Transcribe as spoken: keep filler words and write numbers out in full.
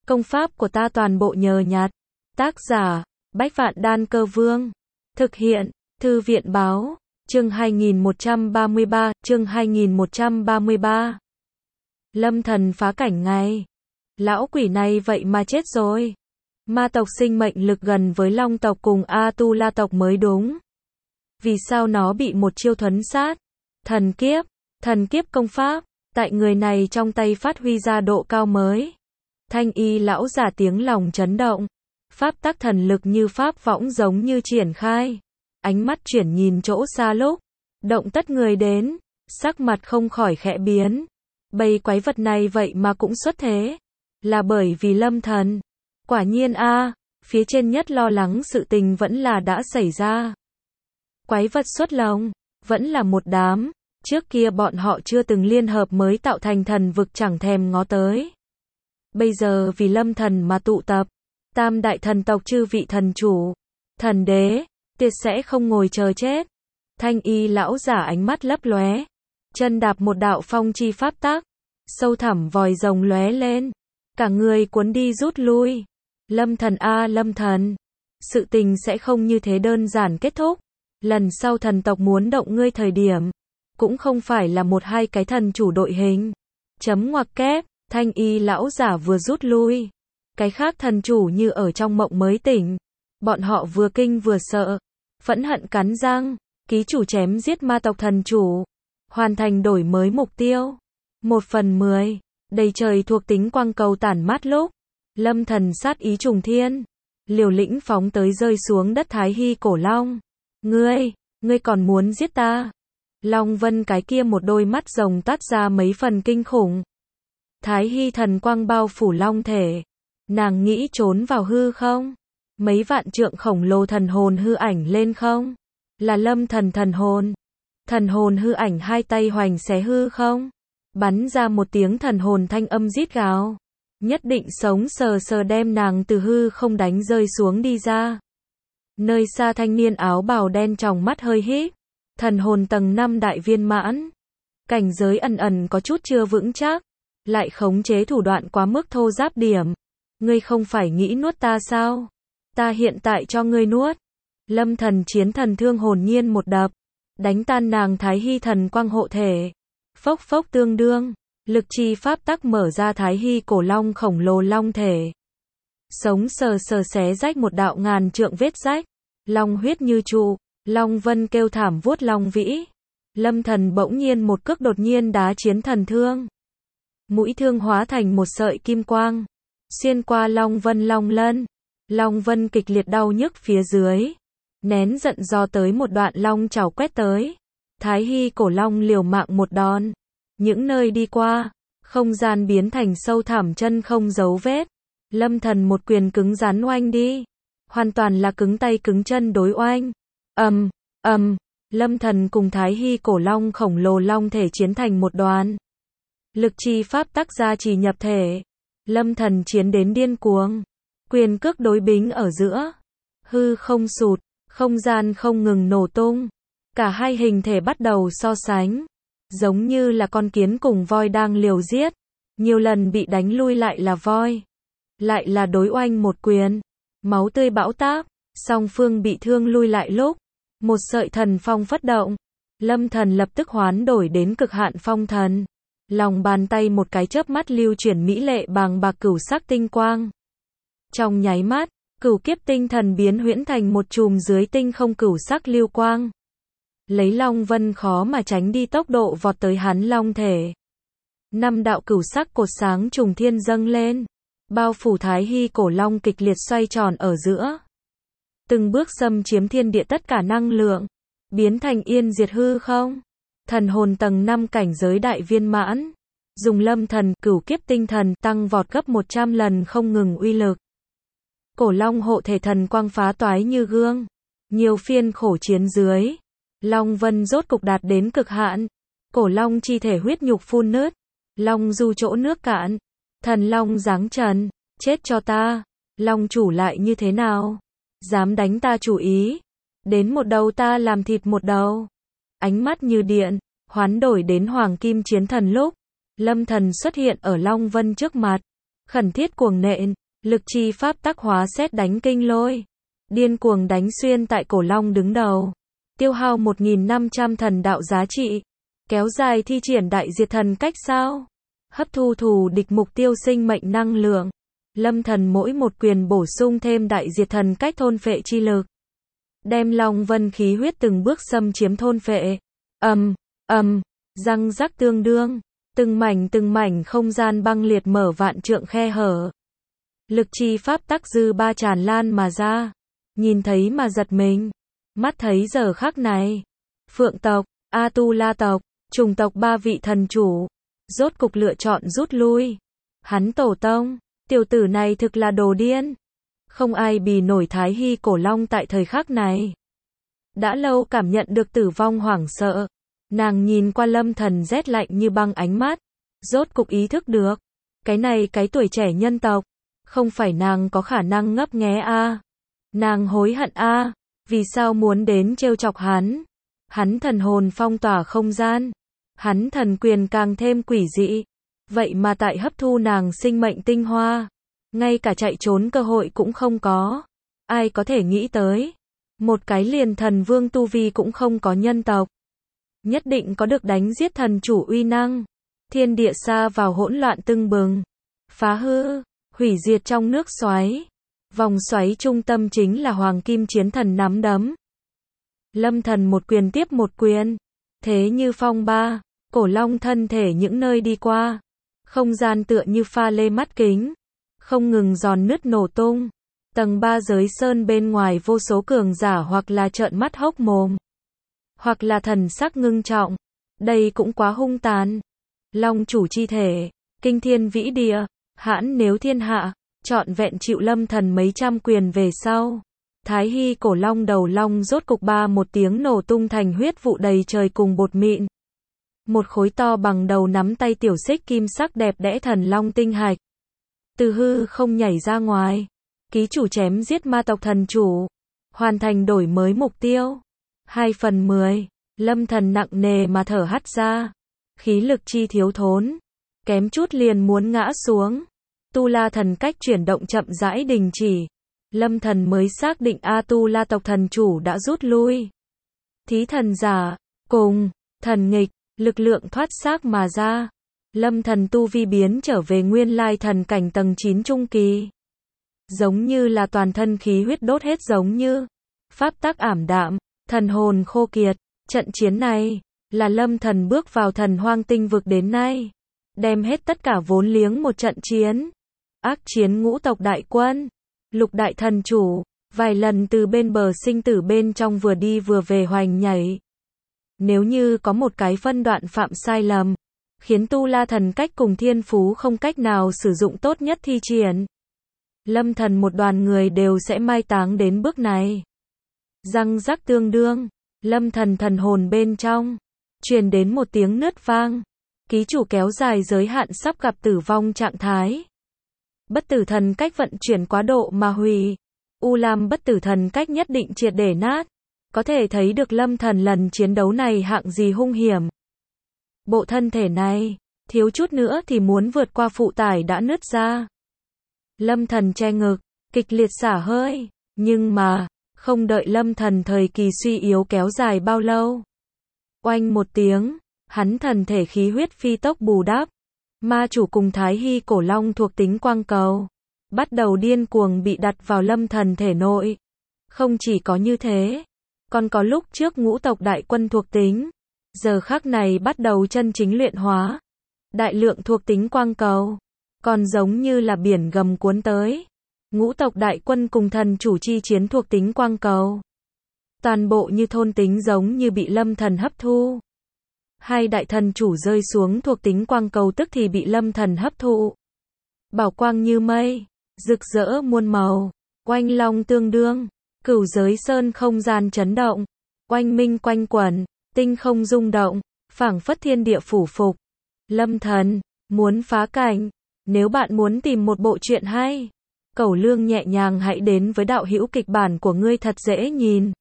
Công pháp của ta toàn bộ nhờ nhặt. Tác giả, Bách Vạn Đan Cơ Vương. Thực hiện, Thư viện Báo. Chương hai nghìn một trăm ba mươi ba, chương hai nghìn một trăm ba mươi ba. Lâm Thần phá cảnh ngay. Lão quỷ này vậy mà chết rồi. Ma tộc sinh mệnh lực gần với Long tộc cùng A-tu-la tộc mới đúng. Vì sao nó bị một chiêu thuấn sát? Thần kiếp, thần kiếp công pháp, tại người này trong tay phát huy ra độ cao mới. Thanh y lão giả tiếng lòng chấn động. Pháp tắc thần lực như pháp võng giống như triển khai. Ánh mắt chuyển nhìn chỗ xa lúc. Động tất người đến, sắc mặt không khỏi khẽ biến. Bầy quái vật này vậy mà cũng xuất thế. Là bởi vì Lâm Thần. Quả nhiên a, à, phía trên nhất lo lắng sự tình vẫn là đã xảy ra. Quái vật xuất lồng, vẫn là một đám. Trước kia bọn họ chưa từng liên hợp mới tạo thành thần vực chẳng thèm ngó tới. Bây giờ vì Lâm Thần mà tụ tập. Tam đại thần tộc chư vị thần chủ, thần đế, tuyệt sẽ không ngồi chờ chết. Thanh y lão giả ánh mắt lấp lóe, chân đạp một đạo phong chi pháp tắc, sâu thẳm vòi rồng lóe lên, cả người cuốn đi rút lui. Lâm Thần a Lâm Thần, sự tình sẽ không như thế đơn giản kết thúc. Lần sau thần tộc muốn động ngươi thời điểm, cũng không phải là một hai cái thần chủ đội hình. Chấm ngoặc kép, thanh y lão giả vừa rút lui. Cái khác thần chủ như ở trong mộng mới tỉnh. Bọn họ vừa kinh vừa sợ. Phẫn hận cắn răng. Ký chủ chém giết ma tộc thần chủ. Hoàn thành đổi mới mục tiêu. Một phần mười. Đầy trời thuộc tính quang cầu tản mát lúc. Lâm Thần sát ý trùng thiên. Liều lĩnh phóng tới rơi xuống đất Thái Hy cổ long. Ngươi, ngươi còn muốn giết ta? Long Vân cái kia một đôi mắt rồng toát ra mấy phần kinh khủng. Thái Hy thần quang bao phủ long thể. Nàng nghĩ trốn vào hư không? Mấy vạn trượng khổng lồ thần hồn hư ảnh lên không? Là Lâm Thần thần hồn. Thần hồn hư ảnh hai tay hoành xé hư không? Bắn ra một tiếng thần hồn thanh âm rít gào. Nhất định sống sờ sờ đem nàng từ hư không đánh rơi xuống đi ra. Nơi xa thanh niên áo bào đen tròng mắt hơi híp. Thần hồn tầng năm đại viên mãn. Cảnh giới ẩn ẩn có chút chưa vững chắc. Lại khống chế thủ đoạn quá mức thô giáp điểm. Ngươi không phải nghĩ nuốt ta sao? Ta hiện tại cho ngươi nuốt. Lâm Thần chiến thần thương hồn nhiên một đập. Đánh tan nàng Thái Hy thần quang hộ thể. Phốc phốc tương đương. Lực chi pháp tắc mở ra Thái Hy cổ long khổng lồ long thể. Sống sờ sờ xé rách một đạo ngàn trượng vết rách. Long huyết như trụ. Long Vân kêu thảm vuốt long vĩ. Lâm Thần bỗng nhiên một cước đột nhiên đá chiến thần thương. Mũi thương hóa thành một sợi kim quang. Xuyên qua Long Vân long lân. Long Vân kịch liệt đau nhức phía dưới. Nén giận do tới một đoạn long trảo quét tới. Thái Hy cổ long liều mạng một đòn. Những nơi đi qua, không gian biến thành sâu thẳm chân không dấu vết. Lâm Thần một quyền cứng rắn oanh đi. Hoàn toàn là cứng tay cứng chân đối oanh. Ầm, ầm, Lâm Thần cùng Thái Hy cổ long khổng lồ long thể chiến thành một đoàn. Lực chi pháp tắc gia trì nhập thể. Lâm Thần chiến đến điên cuồng. Quyền cước đối bính ở giữa. Hư không sụt, không gian không ngừng nổ tung. Cả hai hình thể bắt đầu so sánh. Giống như là con kiến cùng voi đang liều giết. Nhiều lần bị đánh lui lại là voi. Lại là đối oanh một quyền. Máu tươi bão táp. Song phương bị thương lui lại lúc. Một sợi thần phong phất động. Lâm Thần lập tức hoán đổi đến cực hạn phong thần. Lòng bàn tay một cái chớp mắt lưu chuyển mỹ lệ bàng bạc cửu sắc tinh quang. Trong nháy mắt, cửu kiếp tinh thần biến huyễn thành một chùm dưới tinh không cửu sắc lưu quang. Lấy Long Vân khó mà tránh đi tốc độ vọt tới hắn long thể. Năm đạo cửu sắc cột sáng trùng thiên dâng lên. Bao phủ Thái Hy cổ long kịch liệt xoay tròn ở giữa. Từng bước xâm chiếm thiên địa tất cả năng lượng. Biến thành yên diệt hư không. Thần hồn tầng năm cảnh giới đại viên mãn. Dùng Lâm Thần cửu kiếp tinh thần tăng vọt gấp một trăm lần không ngừng uy lực. Cổ long hộ thể thần quang phá toái như gương. Nhiều phiên khổ chiến dưới. Long Vân rốt cục đạt đến cực hạn. Cổ long chi thể huyết nhục phun nứt. Long du chỗ nước cạn. Thần long giáng trần. Chết cho ta. Long chủ lại như thế nào? Dám đánh ta chủ ý. Đến một đầu ta làm thịt một đầu. Ánh mắt như điện. Hoán đổi đến hoàng kim chiến thần lúc. Lâm Thần xuất hiện ở Long Vân trước mặt. khẩn thiết cuồng nện, lực chi pháp tắc hóa sét đánh kinh lôi, điên cuồng đánh xuyên tại cổ long đứng đầu, tiêu hao một nghìn năm trăm thần đạo giá trị, kéo dài thi triển đại diệt thần cách sao, hấp thu thù địch mục tiêu sinh mệnh năng lượng, lâm thần mỗi một quyền bổ sung thêm đại diệt thần cách thôn phệ chi lực, đem long vân khí huyết từng bước xâm chiếm thôn phệ, ầm, ầm, răng rắc tương đương, từng mảnh từng mảnh không gian băng liệt mở vạn trượng khe hở. Lực chi pháp tắc dư ba tràn lan mà ra, nhìn thấy mà giật mình, mắt thấy giờ khắc này, Phượng tộc, Atula tộc, trùng tộc ba vị thần chủ, rốt cục lựa chọn rút lui. Hắn tổ tông, tiểu tử này thực là đồ điên. Không ai bì nổi Thái Hy cổ long tại thời khắc này. Đã lâu cảm nhận được tử vong hoảng sợ, nàng nhìn qua lâm thần rét lạnh như băng ánh mắt, rốt cục ý thức được, cái này cái tuổi trẻ nhân tộc, không phải nàng có khả năng ngấp nghé a. À. Nàng hối hận a, à, vì sao muốn đến trêu chọc hắn? Hắn thần hồn phong tỏa không gian, hắn thần quyền càng thêm quỷ dị, vậy mà tại hấp thu nàng sinh mệnh tinh hoa, ngay cả chạy trốn cơ hội cũng không có. Ai có thể nghĩ tới, một cái liền thần vương tu vi cũng không có nhân tộc, nhất định có được đánh giết thần chủ uy năng. Thiên địa xa vào hỗn loạn tưng bừng, phá hư, hủy diệt trong nước xoáy. Vòng xoáy trung tâm chính là hoàng kim chiến thần nắm đấm. Lâm thần một quyền tiếp một quyền, thế như phong ba, cổ long thân thể những nơi đi qua, không gian tựa như pha lê mắt kính, không ngừng giòn nứt nổ tung. Tầng ba giới sơn bên ngoài vô số cường giả hoặc là trợn mắt hốc mồm, hoặc là thần sắc ngưng trọng. Đây cũng quá hung tàn. Long chủ chi thể, kinh thiên vĩ địa, hãn nếu thiên hạ, trọn vẹn chịu lâm thần mấy trăm quyền về sau. Thái Hy cổ long đầu long rốt cục ba một tiếng nổ tung thành huyết vụ đầy trời cùng bột mịn. Một khối to bằng đầu nắm tay tiểu xích kim sắc đẹp đẽ thần long tinh hạch, từ hư không nhảy ra ngoài. Ký chủ chém giết ma tộc thần chủ, hoàn thành đổi mới mục tiêu. Hai phần mười, lâm thần nặng nề mà thở hắt ra, khí lực chi thiếu thốn, kém chút liền muốn ngã xuống. Tu La thần cách chuyển động chậm rãi đình chỉ, lâm thần mới xác định A Tu La tộc thần chủ đã rút lui. Thí thần giả, cùng, thần nghịch, lực lượng thoát xác mà ra. Lâm thần tu vi biến trở về nguyên lai thần cảnh tầng chín trung kỳ. Giống như là toàn thân khí huyết đốt hết, giống như pháp tắc ảm đạm, thần hồn khô kiệt. Trận chiến này là lâm thần bước vào thần hoang tinh vực đến nay, đem hết tất cả vốn liếng một trận chiến. Ác chiến ngũ tộc đại quân, lục đại thần chủ, vài lần từ bên bờ sinh tử bên trong vừa đi vừa về hoành nhảy. Nếu như có một cái phân đoạn phạm sai lầm, khiến Tu La thần cách cùng thiên phú không cách nào sử dụng tốt nhất thi triển, lâm thần một đoàn người đều sẽ mai táng đến bước này. Răng rắc tương đương, lâm thần thần hồn bên trong truyền đến một tiếng nứt vang. Ký chủ kéo dài giới hạn sắp gặp tử vong trạng thái. Bất tử thần cách vận chuyển quá độ mà hủy. U Lam bất tử thần cách nhất định triệt để nát. Có thể thấy được lâm thần lần chiến đấu này hạng gì hung hiểm. Bộ thân thể này, thiếu chút nữa thì muốn vượt qua phụ tải đã nứt ra. Lâm thần che ngực, kịch liệt xả hơi, nhưng mà, không đợi lâm thần thời kỳ suy yếu kéo dài bao lâu. Oanh một tiếng, hắn thần thể khí huyết phi tốc bù đắp. Ma chủ cùng Thái Hy cổ long thuộc tính quang cầu, bắt đầu điên cuồng bị đặt vào lâm thần thể nội. Không chỉ có như thế, còn có lúc trước ngũ tộc đại quân thuộc tính, giờ khắc này bắt đầu chân chính luyện hóa. Đại lượng thuộc tính quang cầu, còn giống như là biển gầm cuốn tới. Ngũ tộc đại quân cùng thần chủ chi chiến thuộc tính quang cầu, toàn bộ như thôn tính giống như bị lâm thần hấp thu. Hai đại thần chủ rơi xuống thuộc tính quang cầu tức thì bị lâm thần hấp thụ. Bảo quang như mây, rực rỡ muôn màu, oanh long tương đương, cửu giới sơn không gian chấn động, oanh minh quanh quẩn, tinh không rung động, phảng phất thiên địa phủ phục. Lâm thần, muốn phá cảnh, nếu bạn muốn tìm một bộ truyện hay, cẩu lương nhẹ nhàng hãy đến với đạo hữu kịch bản của ngươi thật dễ nhìn.